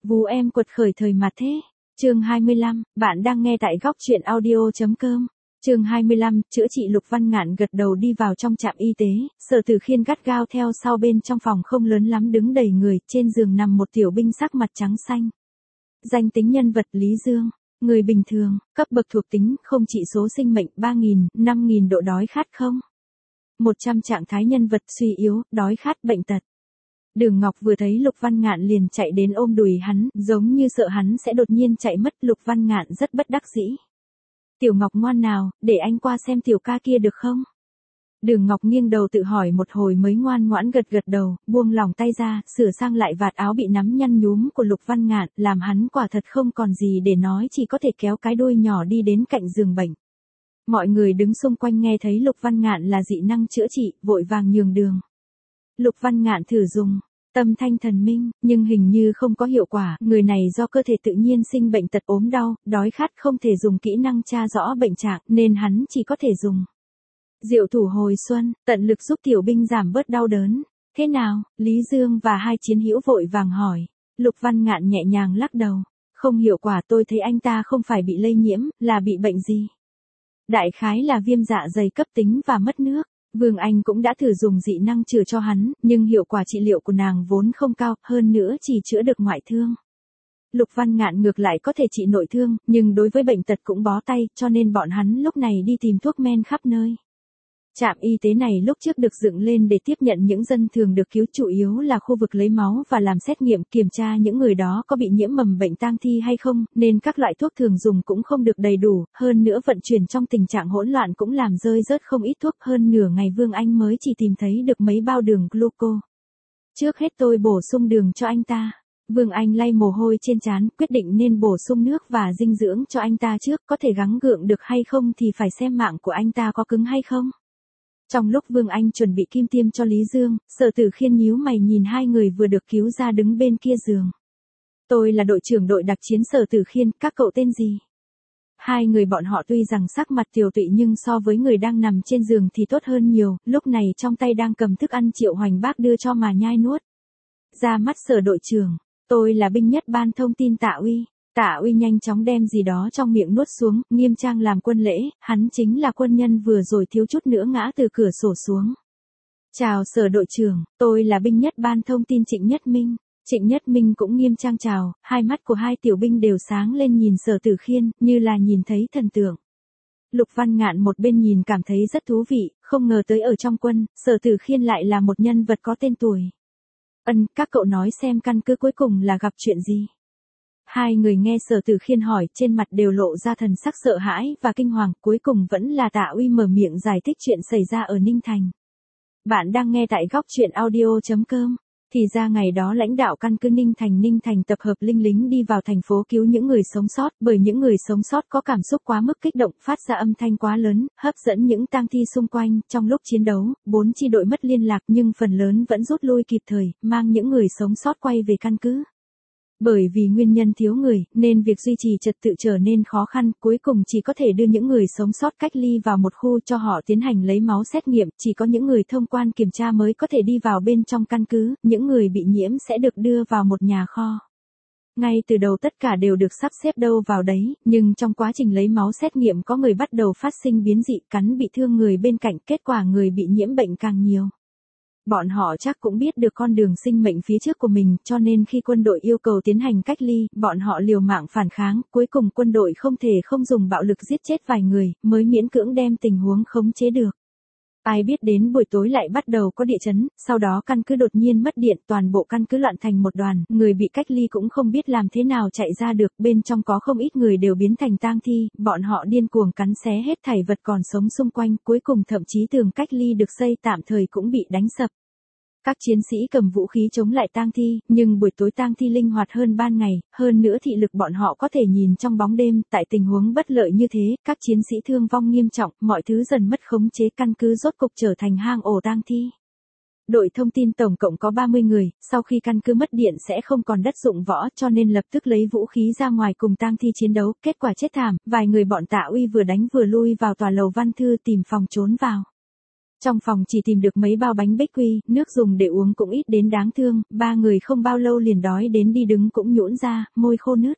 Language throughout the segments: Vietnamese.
Vú em quật khởi thời mà thế. Chương 25, bạn đang nghe tại góc truyện audio.com. Chương 25, chữa trị. Lục Văn Ngạn gật đầu đi vào trong trạm y tế, Sở Tử Khiên gắt gao theo sau. Bên trong phòng không lớn lắm đứng đầy người, trên giường nằm một tiểu binh sắc mặt trắng xanh. Danh tính nhân vật Lý Dương, người bình thường, cấp bậc thuộc tính không, chỉ số sinh mệnh 3.000, 5.000 độ đói khát không. 100 trạng thái nhân vật suy yếu, đói khát, bệnh tật. Đường Ngọc vừa thấy Lục Văn Ngạn liền chạy đến ôm đùi hắn, giống như sợ hắn sẽ đột nhiên chạy mất. Lục Văn Ngạn rất bất đắc dĩ. Tiểu Ngọc ngoan nào, để anh qua xem tiểu ca kia được không? Đường Ngọc nghiêng đầu tự hỏi một hồi mới ngoan ngoãn gật gật đầu, buông lỏng tay ra, sửa sang lại vạt áo bị nắm nhăn nhúm của Lục Văn Ngạn, làm hắn quả thật không còn gì để nói, chỉ có thể kéo cái đuôi nhỏ đi đến cạnh giường bệnh. Mọi người đứng xung quanh nghe thấy Lục Văn Ngạn là dị năng chữa trị, vội vàng nhường đường. Lục Văn Ngạn thử dùng tâm thanh thần minh, nhưng hình như không có hiệu quả. Người này do cơ thể tự nhiên sinh bệnh tật, ốm đau, đói khát, không thể dùng kỹ năng tra rõ bệnh trạng, nên hắn chỉ có thể dùng diệu thủ hồi xuân, tận lực giúp tiểu binh giảm bớt đau đớn. Thế nào? Lý Dương và hai chiến hữu vội vàng hỏi. Lục Văn Ngạn nhẹ nhàng lắc đầu. Không hiệu quả, tôi thấy anh ta không phải bị lây nhiễm, là bị bệnh gì? Đại khái là viêm dạ dày cấp tính và mất nước. Vương Anh cũng đã thử dùng dị năng chữa cho hắn, nhưng hiệu quả trị liệu của nàng vốn không cao, hơn nữa chỉ chữa được ngoại thương. Lục Văn Ngạn ngược lại có thể trị nội thương, nhưng đối với bệnh tật cũng bó tay, cho nên bọn hắn lúc này đi tìm thuốc men khắp nơi. Trạm y tế này lúc trước được dựng lên để tiếp nhận những dân thường được cứu, chủ yếu là khu vực lấy máu và làm xét nghiệm, kiểm tra những người đó có bị nhiễm mầm bệnh tang thi hay không, nên các loại thuốc thường dùng cũng không được đầy đủ, hơn nữa vận chuyển trong tình trạng hỗn loạn cũng làm rơi rớt không ít thuốc. Hơn nửa ngày Vương Anh mới chỉ tìm thấy được mấy bao đường gluco. Trước hết tôi bổ sung đường cho anh ta. Vương Anh lay mồ hôi trên trán, quyết định nên bổ sung nước và dinh dưỡng cho anh ta trước, có thể gắng gượng được hay không thì phải xem mạng của anh ta có cứng hay không. Trong lúc Vương Anh chuẩn bị kim tiêm cho Lý Dương, Sở Tử Khiên nhíu mày nhìn hai người vừa được cứu ra đứng bên kia giường. Tôi là đội trưởng đội đặc chiến Sở Tử Khiên, các cậu tên gì? Hai người bọn họ tuy rằng sắc mặt tiều tụy nhưng so với người đang nằm trên giường thì tốt hơn nhiều, lúc này trong tay đang cầm thức ăn Triệu Hoành Bác đưa cho mà nhai nuốt. Ra mắt Sở đội trưởng, tôi là binh nhất ban thông tin Tạ Uy. Tạ Uy nhanh chóng đem gì đó trong miệng nuốt xuống, nghiêm trang làm quân lễ, hắn chính là quân nhân vừa rồi thiếu chút nữa ngã từ cửa sổ xuống. Chào Sở đội trưởng, tôi là binh nhất ban thông tin Trịnh Nhất Minh. Trịnh Nhất Minh cũng nghiêm trang chào, hai mắt của hai tiểu binh đều sáng lên nhìn Sở Tử Khiên, như là nhìn thấy thần tượng. Lục Văn Ngạn một bên nhìn cảm thấy rất thú vị, không ngờ tới ở trong quân, Sở Tử Khiên lại là một nhân vật có tên tuổi. Các cậu nói xem căn cứ cuối cùng là gặp chuyện gì? Hai người nghe Sở Tử Khiên hỏi, trên mặt đều lộ ra thần sắc sợ hãi và kinh hoàng, cuối cùng vẫn là Tạ Uy mở miệng giải thích chuyện xảy ra ở Ninh Thành. Bạn đang nghe tại góc truyện audio.com. Thì ra ngày đó lãnh đạo căn cứ Ninh Thành tập hợp linh lính đi vào thành phố cứu những người sống sót, bởi những người sống sót có cảm xúc quá mức kích động, phát ra âm thanh quá lớn, hấp dẫn những tang thi xung quanh. Trong lúc chiến đấu, 4 chi đội mất liên lạc nhưng phần lớn vẫn rút lui kịp thời, mang những người sống sót quay về căn cứ. Bởi vì nguyên nhân thiếu người, nên việc duy trì trật tự trở nên khó khăn, cuối cùng chỉ có thể đưa những người sống sót cách ly vào một khu cho họ tiến hành lấy máu xét nghiệm, chỉ có những người thông quan kiểm tra mới có thể đi vào bên trong căn cứ, những người bị nhiễm sẽ được đưa vào một nhà kho. Ngay từ đầu tất cả đều được sắp xếp đâu vào đấy, nhưng trong quá trình lấy máu xét nghiệm có người bắt đầu phát sinh biến dị, cắn bị thương người bên cạnh, kết quả người bị nhiễm bệnh càng nhiều. Bọn họ chắc cũng biết được con đường sinh mệnh phía trước của mình, cho nên khi quân đội yêu cầu tiến hành cách ly, bọn họ liều mạng phản kháng, cuối cùng quân đội không thể không dùng bạo lực giết chết vài người, mới miễn cưỡng đem tình huống khống chế được. Ai biết đến buổi tối lại bắt đầu có địa chấn, sau đó căn cứ đột nhiên mất điện, toàn bộ căn cứ loạn thành một đoàn, người bị cách ly cũng không biết làm thế nào chạy ra được, bên trong có không ít người đều biến thành tang thi, bọn họ điên cuồng cắn xé hết thảy vật còn sống xung quanh, cuối cùng thậm chí tường cách ly được xây tạm thời cũng bị đánh sập. Các chiến sĩ cầm vũ khí chống lại tang thi, nhưng buổi tối tang thi linh hoạt hơn ban ngày, hơn nữa thị lực bọn họ có thể nhìn trong bóng đêm, tại tình huống bất lợi như thế, các chiến sĩ thương vong nghiêm trọng, mọi thứ dần mất khống chế, căn cứ rốt cục trở thành hang ổ tang thi. Đội thông tin tổng cộng có 30 người, sau khi căn cứ mất điện sẽ không còn đất dụng võ cho nên lập tức lấy vũ khí ra ngoài cùng tang thi chiến đấu, kết quả chết thảm, vài người bọn Tạ Uy vừa đánh vừa lui vào tòa lầu văn thư tìm phòng trốn vào. Trong phòng chỉ tìm được mấy bao bánh bích quy, nước dùng để uống cũng ít đến đáng thương, ba người không bao lâu liền đói đến đi đứng cũng nhũn ra, môi khô nứt.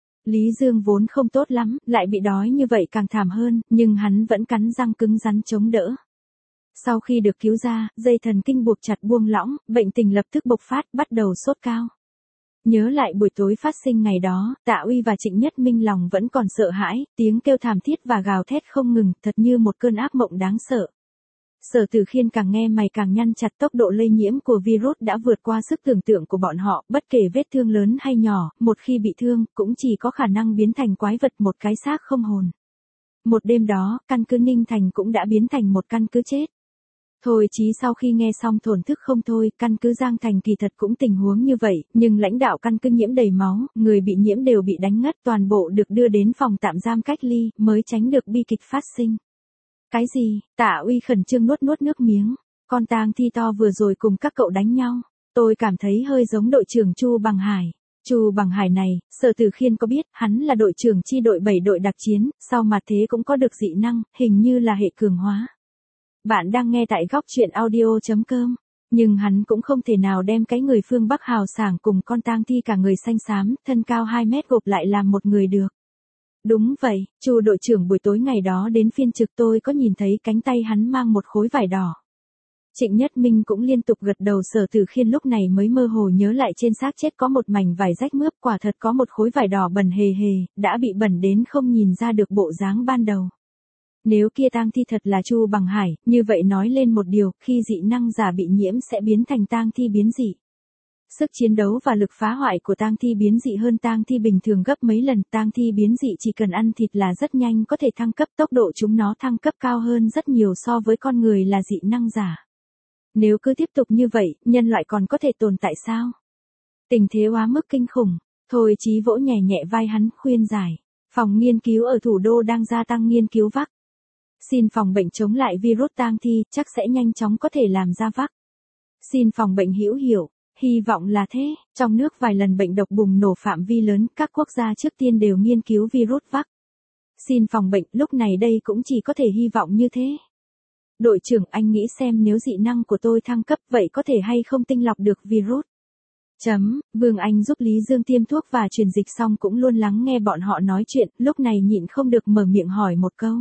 Lý Dương vốn không tốt lắm, lại bị đói như vậy càng thảm hơn, nhưng hắn vẫn cắn răng cứng rắn chống đỡ. Sau khi được cứu ra, dây thần kinh buộc chặt buông lỏng, bệnh tình lập tức bộc phát, bắt đầu sốt cao. Nhớ lại buổi tối phát sinh ngày đó, Tạ Uy và Trịnh Nhất Minh lòng vẫn còn sợ hãi, tiếng kêu thảm thiết và gào thét không ngừng, thật như một cơn ác mộng đáng sợ. Sở Tử Khiên càng nghe mày càng nhăn chặt, tốc độ lây nhiễm của virus đã vượt qua sức tưởng tượng của bọn họ, bất kể vết thương lớn hay nhỏ, một khi bị thương, cũng chỉ có khả năng biến thành quái vật, một cái xác không hồn. Một đêm đó, căn cứ Ninh Thành cũng đã biến thành một căn cứ chết. Thôi Chí sau khi nghe xong thổn thức không thôi, căn cứ Giang Thành kỳ thật cũng tình huống như vậy, nhưng lãnh đạo căn cứ nhiễm đầy máu, người bị nhiễm đều bị đánh ngất, toàn bộ được đưa đến phòng tạm giam cách ly, mới tránh được bi kịch phát sinh. Cái gì? Tạ Uy khẩn trương nuốt nước miếng. Con tang thi to vừa rồi cùng các cậu đánh nhau. Tôi cảm thấy hơi giống đội trưởng Chu Bằng Hải. Chu Bằng Hải này, Sở Tử Khiên có biết, hắn là đội trưởng chi đội 7 đội đặc chiến, sau mà thế cũng có được dị năng, hình như là hệ cường hóa. Bạn đang nghe tại góc truyện audio.com. Nhưng hắn cũng không thể nào đem cái người phương Bắc hào sảng cùng con tang thi cả người xanh xám, thân cao 2 mét gộp lại làm một người được. Đúng vậy, Chu đội trưởng buổi tối ngày đó đến phiên trực tôi có nhìn thấy cánh tay hắn mang một khối vải đỏ. Trịnh Nhất Minh cũng liên tục gật đầu. Sở Tử Khiên lúc này mới mơ hồ nhớ lại trên xác chết có một mảnh vải rách mướp, quả thật có một khối vải đỏ bẩn hề hề, đã bị bẩn đến không nhìn ra được bộ dáng ban đầu. Nếu kia tang thi thật là Chu Bằng Hải, như vậy nói lên một điều, khi dị năng giả bị nhiễm sẽ biến thành tang thi biến dị. Sức chiến đấu và lực phá hoại của tang thi biến dị hơn tang thi bình thường gấp mấy lần, tang thi biến dị chỉ cần ăn thịt là rất nhanh có thể thăng cấp, tốc độ chúng nó thăng cấp cao hơn rất nhiều so với con người là dị năng giả. Nếu cứ tiếp tục như vậy, nhân loại còn có thể tồn tại sao? Tình thế quá mức kinh khủng. Thôi Chí vỗ nhẹ nhẹ vai hắn, khuyên giải. Phòng nghiên cứu ở thủ đô đang gia tăng nghiên cứu vắc xin phòng bệnh chống lại virus tang thi, chắc sẽ nhanh chóng có thể làm ra vắc xin phòng bệnh hữu hiệu. Hy vọng là thế. Trong nước vài lần bệnh độc bùng nổ phạm vi lớn, các quốc gia trước tiên đều nghiên cứu virus vắc xin phòng bệnh, lúc này đây cũng chỉ có thể hy vọng như thế. Đội trưởng, anh nghĩ xem nếu dị năng của tôi thăng cấp vậy có thể hay không tinh lọc được virus. Vương Anh giúp Lý Dương tiêm thuốc và truyền dịch xong cũng luôn lắng nghe bọn họ nói chuyện, lúc này nhịn không được mở miệng hỏi một câu.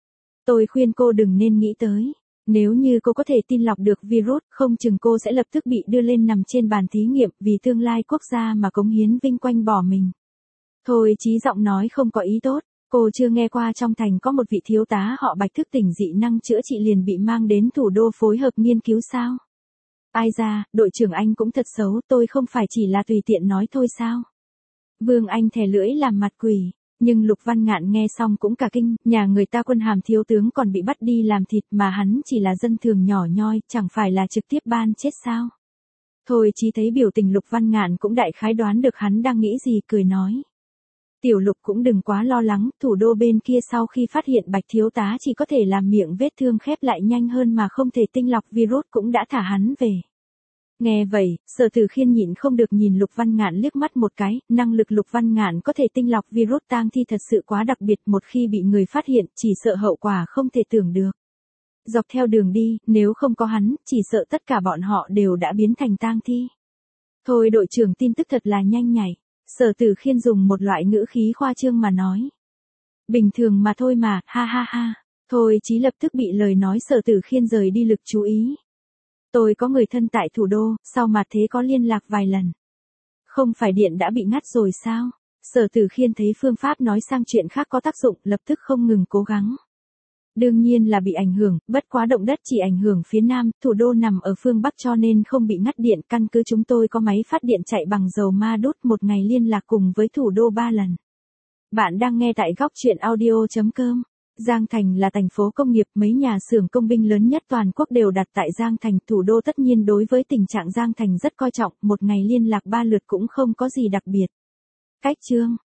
Tôi khuyên cô đừng nên nghĩ tới. Nếu như cô có thể tinh lọc được virus, không chừng cô sẽ lập tức bị đưa lên nằm trên bàn thí nghiệm, vì tương lai quốc gia mà cống hiến vinh quanh bỏ mình. Thôi Chí giọng nói không có ý tốt. Cô chưa nghe qua trong thành có một vị thiếu tá họ Bạch thức tỉnh dị năng chữa trị liền bị mang đến thủ đô phối hợp nghiên cứu sao? Ai ra, đội trưởng anh cũng thật xấu, tôi không phải chỉ là tùy tiện nói thôi sao? Vương Anh thè lưỡi làm mặt quỷ. Nhưng Lục Văn Ngạn nghe xong cũng cả kinh, nhà người ta quân hàm thiếu tướng còn bị bắt đi làm thịt mà hắn chỉ là dân thường nhỏ nhoi, chẳng phải là trực tiếp ban chết sao? Thôi Chí thấy biểu tình Lục Văn Ngạn cũng đại khái đoán được hắn đang nghĩ gì, cười nói. Tiểu Lục cũng đừng quá lo lắng, thủ đô bên kia sau khi phát hiện Bạch thiếu tá chỉ có thể làm miệng vết thương khép lại nhanh hơn mà không thể tinh lọc virus cũng đã thả hắn về. Nghe vậy, Sở Tử Khiên nhịn không được nhìn Lục Văn Ngạn liếc mắt một cái, năng lực Lục Văn Ngạn có thể tinh lọc virus tang thi thật sự quá đặc biệt, một khi bị người phát hiện, chỉ sợ hậu quả không thể tưởng được. Dọc theo đường đi, nếu không có hắn, chỉ sợ tất cả bọn họ đều đã biến thành tang thi. Thôi đội trưởng tin tức thật là nhanh nhạy. Sở Tử Khiên dùng một loại ngữ khí khoa trương mà nói. Bình thường mà thôi mà, ha ha ha. Thôi Chí lập tức bị lời nói Sở Tử Khiên rời đi lực chú ý. Tôi có người thân tại thủ đô, sau mà thế có liên lạc vài lần. Không phải điện đã bị ngắt rồi sao? Sở Tử Khiên thấy phương pháp nói sang chuyện khác có tác dụng, lập tức không ngừng cố gắng. Đương nhiên là bị ảnh hưởng, bất quá động đất chỉ ảnh hưởng phía Nam, thủ đô nằm ở phương Bắc cho nên không bị ngắt điện, căn cứ chúng tôi có máy phát điện chạy bằng dầu ma đốt, một ngày liên lạc cùng với thủ đô 3 lần. Bạn đang nghe tại góc truyện audio.com. Giang Thành là thành phố công nghiệp, mấy nhà xưởng công binh lớn nhất toàn quốc đều đặt tại Giang Thành, thủ đô tất nhiên đối với tình trạng Giang Thành rất coi trọng, một ngày liên lạc 3 lượt cũng không có gì đặc biệt. Cách chương